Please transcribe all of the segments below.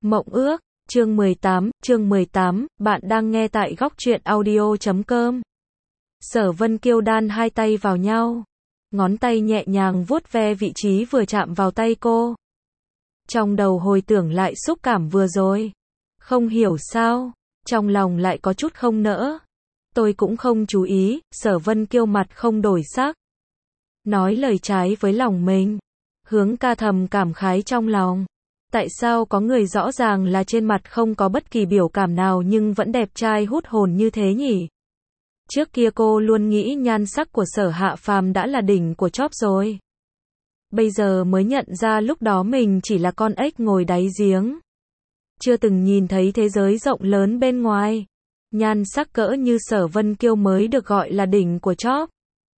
Mộng ước, chương 18, bạn đang nghe tại góc truyện audio.com. Sở Vân Kiêu đan hai tay vào nhau, ngón tay nhẹ nhàng vuốt ve vị trí vừa chạm vào tay cô. Trong đầu hồi tưởng lại xúc cảm vừa rồi. Không hiểu sao, trong lòng lại có chút không nỡ. Tôi cũng không chú ý, Sở Vân Kiêu mặt không đổi sắc. Nói lời trái với lòng mình. Hướng ca thầm cảm khái trong lòng. Tại sao có người rõ ràng là trên mặt không có bất kỳ biểu cảm nào nhưng vẫn đẹp trai hút hồn như thế nhỉ? Trước kia cô luôn nghĩ nhan sắc của Sở Hạ Phàm đã là đỉnh của chóp rồi. Bây giờ mới nhận ra lúc đó mình chỉ là con ếch ngồi đáy giếng. Chưa từng nhìn thấy thế giới rộng lớn bên ngoài. Nhan sắc cỡ như Sở Vân Kiêu mới được gọi là đỉnh của chóp.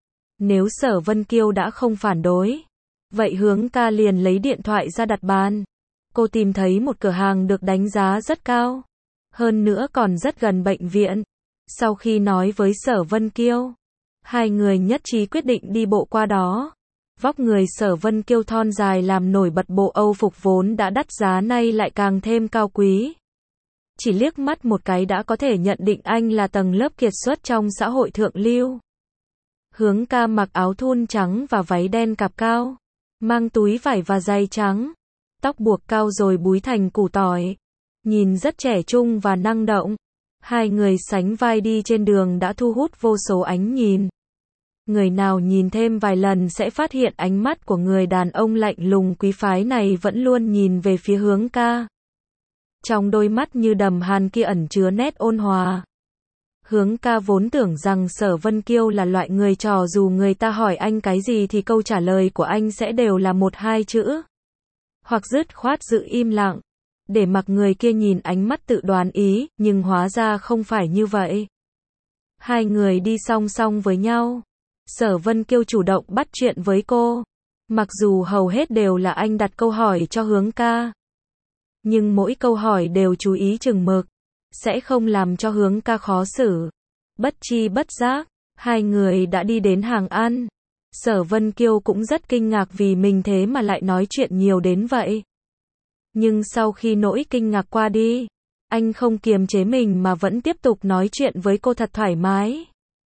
Nếu Sở Vân Kiêu đã không phản đối, vậy Hướng ca liền lấy điện thoại ra đặt bàn. Cô tìm thấy một cửa hàng được đánh giá rất cao. Hơn nữa còn rất gần bệnh viện. Sau khi nói với Sở Vân Kiêu, hai người nhất trí quyết định đi bộ qua đó. Vóc người Sở Vân Kiêu thon dài làm nổi bật bộ Âu phục vốn đã đắt giá nay lại càng thêm cao quý. Chỉ liếc mắt một cái đã có thể nhận định anh là tầng lớp kiệt xuất trong xã hội thượng lưu. Hướng ca mặc áo thun trắng và váy đen cạp cao, mang túi vải và giày trắng, tóc buộc cao rồi búi thành củ tỏi, nhìn rất trẻ trung và năng động. Hai người sánh vai đi trên đường đã thu hút vô số ánh nhìn. Người nào nhìn thêm vài lần sẽ phát hiện ánh mắt của người đàn ông lạnh lùng quý phái này vẫn luôn nhìn về phía Hướng ca. Trong đôi mắt như đầm hàn kia ẩn chứa nét ôn hòa. Hướng ca vốn tưởng rằng Sở Vân Kiêu là loại người trò dù người ta hỏi anh cái gì thì câu trả lời của anh sẽ đều là một hai chữ. Hoặc dứt khoát giữ im lặng, để mặc người kia nhìn ánh mắt tự đoán ý, nhưng hóa ra không phải như vậy. Hai người đi song song với nhau. Sở Vân Kiêu chủ động bắt chuyện với cô. Mặc dù hầu hết đều là anh đặt câu hỏi cho Hướng ca. Nhưng mỗi câu hỏi đều chú ý chừng mực, sẽ không làm cho Hướng ca khó xử. Bất chi bất giác, hai người đã đi đến hàng ăn. Sở Vân Kiêu cũng rất kinh ngạc vì mình thế mà lại nói chuyện nhiều đến vậy. Nhưng sau khi nỗi kinh ngạc qua đi, anh không kiềm chế mình mà vẫn tiếp tục nói chuyện với cô thật thoải mái.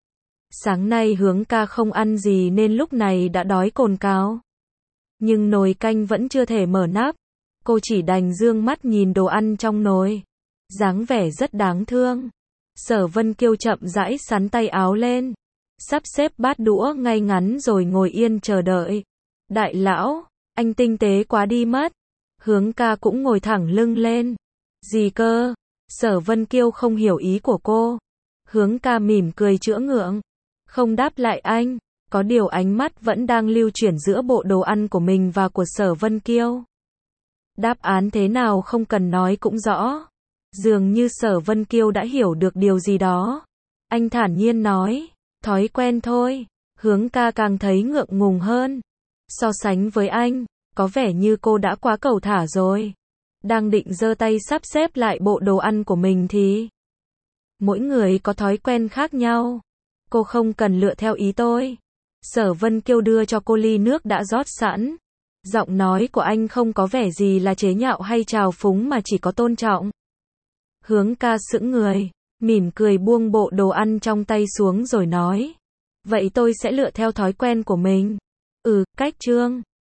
Sáng nay Hướng ca không ăn gì nên lúc này đã đói cồn cào. Nhưng nồi canh vẫn chưa thể mở nắp. Cô chỉ đành dương mắt nhìn đồ ăn trong nồi. Dáng vẻ rất đáng thương. Sở Vân Kiêu chậm rãi xắn tay áo lên, sắp xếp bát đũa ngay ngắn rồi ngồi yên chờ đợi. Đại lão, anh tinh tế quá đi mất. Hướng ca cũng ngồi thẳng lưng lên. Gì cơ? Sở Vân Kiêu không hiểu ý của cô. Hướng ca mỉm cười chữa ngượng, không đáp lại anh. Có điều ánh mắt vẫn đang lưu chuyển giữa bộ đồ ăn của mình và của Sở Vân Kiêu. Đáp án thế nào không cần nói cũng rõ. Dường như Sở Vân Kiêu đã hiểu được điều gì đó. Anh thản nhiên nói, thói quen thôi. Hướng ca càng thấy ngượng ngùng hơn. So sánh với anh, có vẻ như cô đã quá cẩu thả rồi. Đang định giơ tay sắp xếp lại bộ đồ ăn của mình thì mỗi người có thói quen khác nhau. Cô không cần lựa theo ý tôi. Sở Vân Kiêu đưa cho cô ly nước đã rót sẵn. Giọng nói của anh không có vẻ gì là chế nhạo hay trào phúng mà chỉ có tôn trọng. Hướng ca sững người, mỉm cười buông bộ đồ ăn trong tay xuống rồi nói. Vậy tôi sẽ lựa theo thói quen của mình. Cách Trương.